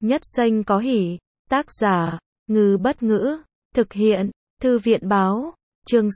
Nhất Xanh có hỉ. Tác giả, Ngư Bất Ngữ. Thực hiện, Thư viện Báo. Chương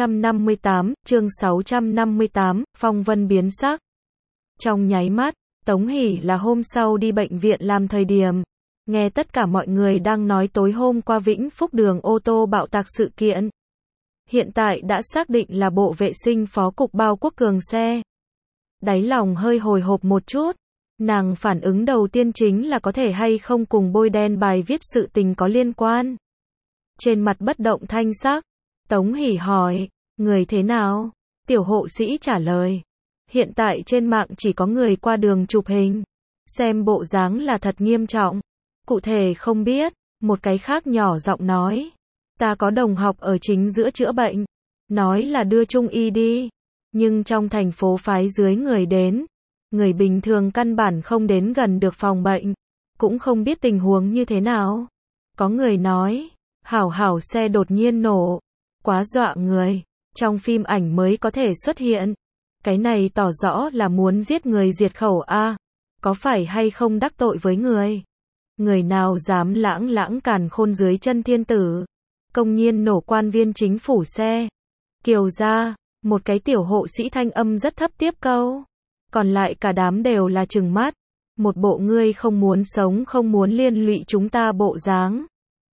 658, phong vân biến sắc. Trong nháy mắt, Tống Hỷ là hôm sau đi bệnh viện làm thời điểm. Nghe tất cả mọi người đang nói tối hôm qua Vĩnh Phúc đường ô tô bạo tạc sự kiện. Hiện tại đã xác định là Bộ Vệ sinh Phó Cục Bao Quốc Cường xe. Đáy lòng hơi hồi hộp một chút. Nàng phản ứng đầu tiên chính là có thể hay không cùng bôi đen bài viết sự tình có liên quan. Trên mặt bất động thanh sắc, Tống Hỷ hỏi, người thế nào? Tiểu hộ sĩ trả lời, hiện tại trên mạng chỉ có người qua đường chụp hình, xem bộ dáng là thật nghiêm trọng. Cụ thể không biết, một cái khác nhỏ giọng nói, ta có đồng học ở chính giữa chữa bệnh, nói là đưa Trung y đi, nhưng trong thành phố phái dưới người đến, người bình thường căn bản không đến gần được phòng bệnh, cũng không biết tình huống như thế nào. Có người nói, hảo xe đột nhiên nổ, quá dọa người, trong phim ảnh mới có thể xuất hiện. Cái này tỏ rõ là muốn giết người diệt khẩu a, có phải hay không đắc tội với người? Người nào dám lãng càn khôn dưới chân thiên tử, công nhiên nổ quan viên chính phủ xe. Kiều gia, một cái tiểu hộ sĩ thanh âm rất thấp tiếp câu. Còn lại cả đám đều là trừng mắt, một bộ ngươi không muốn sống không muốn liên lụy chúng ta bộ dáng.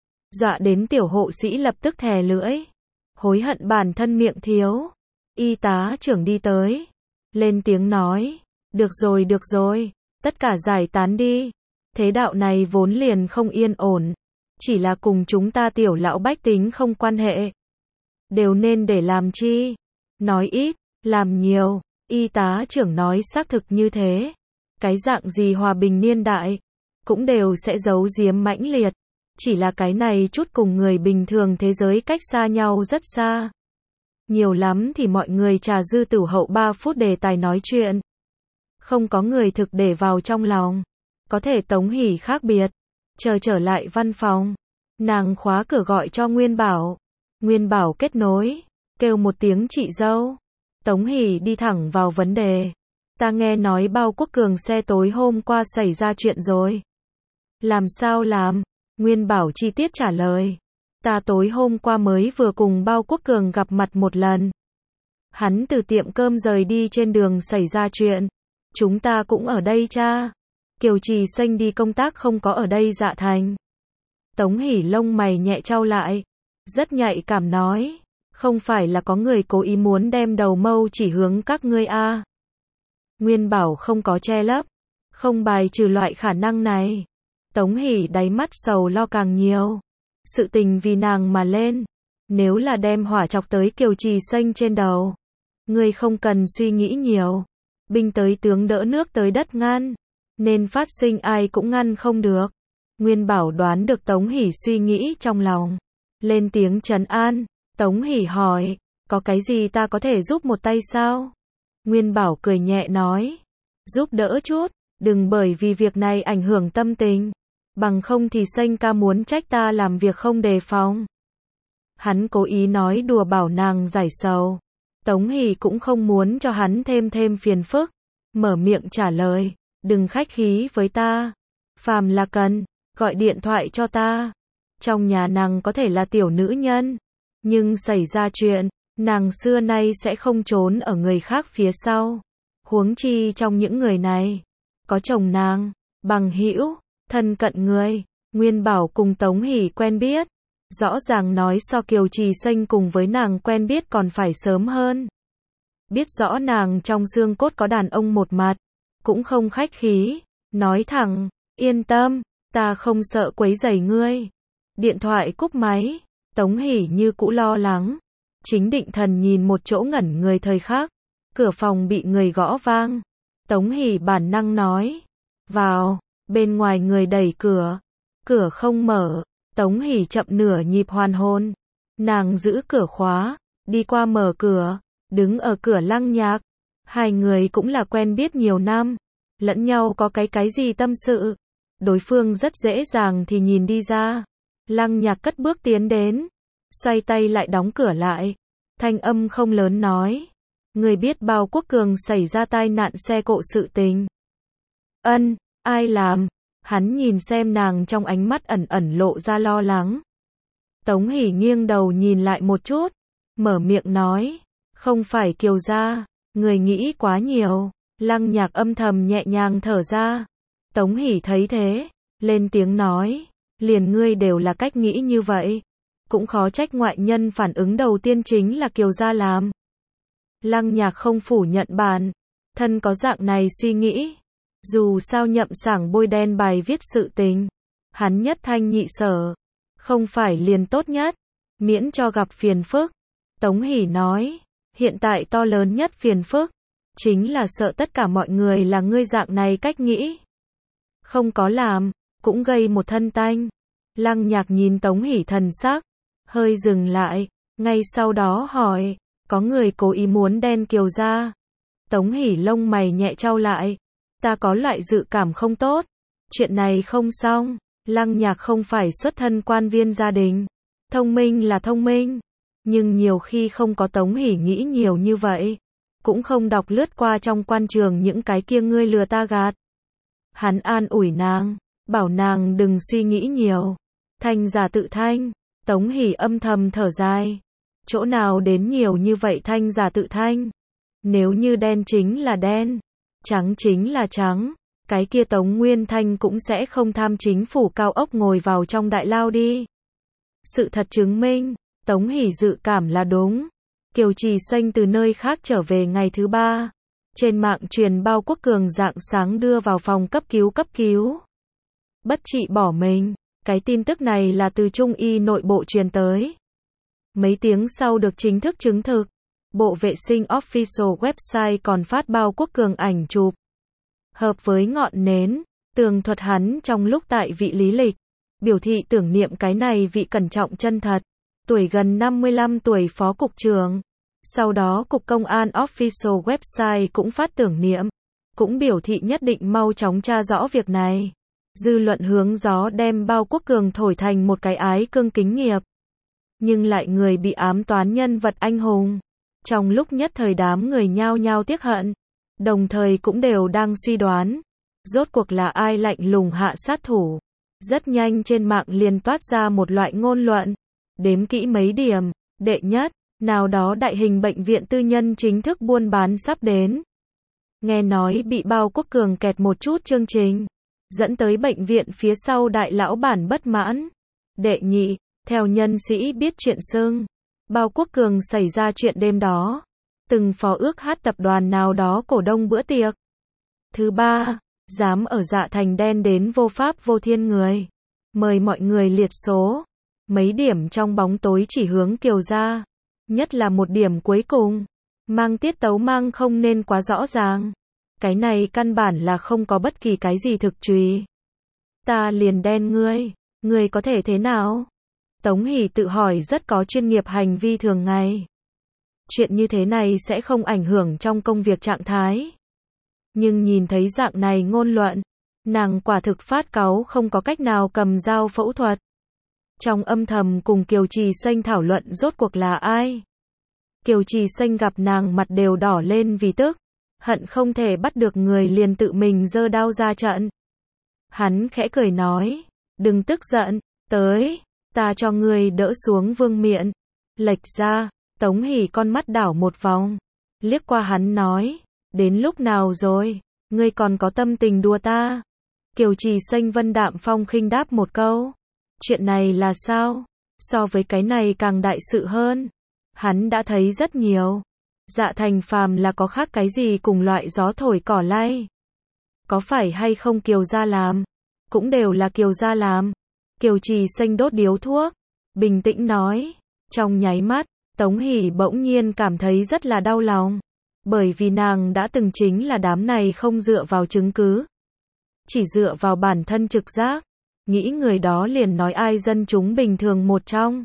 Dọa đến tiểu hộ sĩ lập tức thè lưỡi, hối hận bản thân miệng thiếu. Y tá trưởng đi tới, lên tiếng nói, được rồi, tất cả giải tán đi. Thế đạo này vốn liền không yên ổn, chỉ là cùng chúng ta tiểu lão bách tính không quan hệ. Đều nên để làm chi? Nói ít, làm nhiều. Y tá trưởng nói xác thực như thế. Cái dạng gì hòa bình niên đại, cũng đều sẽ giấu giếm mãnh liệt. Chỉ là cái này chút cùng người bình thường thế giới cách xa nhau rất xa. Nhiều lắm thì mọi người trà dư tử hậu 3 phút đề tài nói chuyện. Không có người thực để vào trong lòng. Có thể Tống Hỷ khác biệt. Trở lại văn phòng. Nàng khóa cửa gọi cho Nguyên Bảo. Nguyên Bảo kết nối. Kêu một tiếng chị dâu. Tống Hỷ đi thẳng vào vấn đề. Ta nghe nói Bao Quốc Cường xe tối hôm qua xảy ra chuyện rồi. Làm sao làm? Nguyên Bảo chi tiết trả lời. Ta tối hôm qua mới vừa cùng Bao Quốc Cường gặp mặt một lần. Hắn từ tiệm cơm rời đi trên đường xảy ra chuyện. Chúng ta cũng ở đây cha. Kiều Trì Xanh đi công tác không có ở đây dạ thành. Tống Hỷ lông mày nhẹ chau lại. Rất nhạy cảm nói. Không phải là có người cố ý muốn đem đầu mâu chỉ hướng các ngươi a? Nguyên Bảo không có che lấp. Không bài trừ loại khả năng này. Tống Hỷ đáy mắt sầu lo càng nhiều. Sự tình vì nàng mà lên. Nếu là đem hỏa chọc tới Kiều Trì Xanh trên đầu. Ngươi không cần suy nghĩ nhiều. Binh tới tướng đỡ nước tới đất ngăn. Nên phát sinh ai cũng ngăn không được. Nguyên Bảo đoán được Tống Hỷ suy nghĩ trong lòng. Lên tiếng trấn an. Tống Hỷ hỏi, có cái gì ta có thể giúp một tay sao? Nguyên Bảo cười nhẹ nói, giúp đỡ chút, đừng bởi vì việc này ảnh hưởng tâm tình, bằng không thì Xanh ca muốn trách ta làm việc không đề phòng. Hắn cố ý nói đùa bảo nàng giải sầu. Tống Hỷ cũng không muốn cho hắn thêm phiền phức, mở miệng trả lời, đừng khách khí với ta, phàm là cần, gọi điện thoại cho ta. Trong nhà nàng có thể là tiểu nữ nhân, nhưng xảy ra chuyện, nàng xưa nay sẽ không trốn ở người khác phía sau. Huống chi trong những người này, có chồng nàng, bằng hữu, thân cận người. Nguyên Bảo cùng Tống Hỷ quen biết, rõ ràng nói so Kiều Trì Xanh cùng với nàng quen biết còn phải sớm hơn. Biết rõ nàng trong xương cốt có đàn ông một mặt, cũng không khách khí, nói thẳng, yên tâm, ta không sợ quấy rầy ngươi. Điện thoại cúp máy. Tống Hỷ như cũ lo lắng, chính định thần nhìn một chỗ ngẩn người thời khắc, cửa phòng bị người gõ vang. Tống Hỷ bản năng nói, vào. Bên ngoài người đẩy cửa, cửa không mở. Tống Hỷ chậm nửa nhịp hoàn hồn, nàng giữ cửa khóa, đi qua mở cửa, đứng ở cửa Lăng Nhạc. Hai người cũng là quen biết nhiều năm, lẫn nhau có cái gì tâm sự, đối phương rất dễ dàng thì nhìn đi ra. Lăng Nhạc cất bước tiến đến, xoay tay lại đóng cửa lại, thanh âm không lớn nói, người biết Bao Quốc Cường xảy ra tai nạn xe cộ sự tình. Ai làm? Hắn nhìn xem nàng trong ánh mắt ẩn ẩn lộ ra lo lắng. Tống Hỷ nghiêng đầu nhìn lại một chút, mở miệng nói, không phải Kiều gia, người nghĩ quá nhiều. Lăng Nhạc âm thầm nhẹ nhàng thở ra. Tống Hỷ thấy thế, lên tiếng nói, liền ngươi đều là cách nghĩ như vậy, cũng khó trách ngoại nhân phản ứng đầu tiên chính là Kiều gia làm. Lăng Nhạc không phủ nhận bản thân có dạng này suy nghĩ. Dù sao Nhậm Sảng bôi đen bài viết sự tình, hắn nhất thanh nhị sở, không phải liền tốt nhất, miễn cho gặp phiền phức. Tống Hỷ nói, hiện tại to lớn nhất phiền phức, chính là sợ tất cả mọi người là ngươi dạng này cách nghĩ. Không có làm, cũng gây một thân tanh. Lăng Nhạc nhìn Tống Hỷ thần sắc, hơi dừng lại, ngay sau đó hỏi, có người cố ý muốn đen Kiều gia? Tống Hỷ lông mày nhẹ chau lại, ta có loại dự cảm không tốt, chuyện này không xong. Lăng Nhạc không phải xuất thân quan viên gia đình, thông minh là thông minh, nhưng nhiều khi không có Tống Hỷ nghĩ nhiều như vậy, cũng không đọc lướt qua trong quan trường những cái kia ngươi lừa ta gạt. Hắn an ủi nàng, bảo nàng đừng suy nghĩ nhiều, thanh giả tự thanh. Tống Hỷ âm thầm thở dài, chỗ nào đến nhiều như vậy thanh giả tự thanh. Nếu như đen chính là đen, trắng chính là trắng, cái kia Tống Nguyên Thanh cũng sẽ không tham chính phủ cao ốc ngồi vào trong đại lao đi. Sự thật chứng minh, Tống Hỷ dự cảm là đúng. Kiều Trì Xanh từ nơi khác trở về ngày thứ 3. Trên mạng truyền Bao Quốc Cường rạng sáng đưa vào phòng cấp cứu. Bất trị bỏ mình. Cái tin tức này là từ Trung y nội bộ truyền tới. Mấy tiếng sau được chính thức chứng thực. Bộ vệ sinh official website còn phát Bao Quốc Cường ảnh chụp hợp với ngọn nến, tường thuật hắn trong lúc tại vị lý lịch, biểu thị tưởng niệm cái này vị cẩn trọng chân thật, tuổi gần 55 tuổi phó cục trưởng. Sau đó Cục Công an official website cũng phát tưởng niệm, cũng biểu thị nhất định mau chóng tra rõ việc này. Dư luận hướng gió đem Bao Quốc Cường thổi thành một cái ái cương kính nghiệp, nhưng lại người bị ám toán nhân vật anh hùng. Trong lúc nhất thời đám người nhao nhao tiếc hận, đồng thời cũng đều đang suy đoán, rốt cuộc là ai lạnh lùng hạ sát thủ. Rất nhanh trên mạng liền toát ra một loại ngôn luận, đếm kỹ mấy điểm. Đệ nhất, nào đó đại hình bệnh viện tư nhân chính thức buôn bán sắp đến. Nghe nói bị Bao Quốc Cường kẹt một chút chương trình, dẫn tới bệnh viện phía sau đại lão bản bất mãn. Đệ nhị, theo nhân sĩ biết chuyện xưng, Bao Quốc Cường xảy ra chuyện đêm đó, từng phó ước hát tập đoàn nào đó cổ đông bữa tiệc. Thứ ba, dám ở Dạ Thành đen đến vô pháp vô thiên người, mời mọi người liệt số. Mấy điểm trong bóng tối chỉ hướng Kiều gia, nhất là một điểm cuối cùng, mang tiết tấu mang không nên quá rõ ràng. Cái này căn bản là không có bất kỳ cái gì thực truy. Ta liền đen ngươi có thể thế nào? Tống Hỷ tự hỏi rất có chuyên nghiệp hành vi thường ngày. Chuyện như thế này sẽ không ảnh hưởng trong công việc trạng thái. Nhưng nhìn thấy dạng này ngôn luận, nàng quả thực phát cáu không có cách nào cầm dao phẫu thuật. Trong âm thầm cùng Kiều Trì Xanh thảo luận rốt cuộc là ai. Kiều Trì Xanh gặp nàng mặt đều đỏ lên vì tức, hận không thể bắt được người liền tự mình giơ đao ra trận. Hắn khẽ cười nói, đừng tức giận, tới, ta cho ngươi đỡ xuống vương miện. Lệch ra, Tống Hỷ con mắt đảo một vòng, liếc qua hắn nói, đến lúc nào rồi, ngươi còn có tâm tình đùa ta? Kiều Trì Xanh vân đạm phong khinh đáp một câu, chuyện này là sao? So với cái này càng đại sự hơn. Hắn đã thấy rất nhiều. Dạ Thành phàm là có khác cái gì cùng loại gió thổi cỏ lay. Có phải hay không Kiều gia làm? Cũng đều là Kiều gia làm. Kiều Trì Xanh đốt điếu thuốc, bình tĩnh nói. Trong nháy mắt, Tống Hỷ bỗng nhiên cảm thấy rất là đau lòng. Bởi vì nàng đã từng chính là đám này không dựa vào chứng cứ, chỉ dựa vào bản thân trực giác, nghĩ người đó liền nói ai dân chúng bình thường một trong.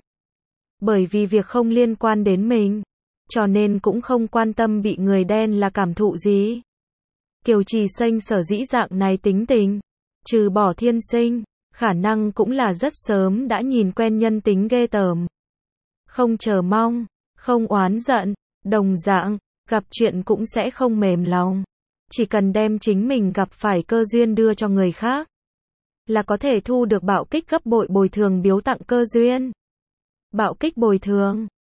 Bởi vì việc không liên quan đến mình, cho nên cũng không quan tâm bị người đen là cảm thụ gì. Kiều Trì Xanh sở dĩ dạng này tính tình, trừ bỏ thiên sinh, khả năng cũng là rất sớm đã nhìn quen nhân tính ghê tởm. Không chờ mong, không oán giận, đồng dạng, gặp chuyện cũng sẽ không mềm lòng. Chỉ cần đem chính mình gặp phải cơ duyên đưa cho người khác. là có thể thu được bạo kích gấp bội bồi thường biếu tặng cơ duyên. Bạo kích bồi thường.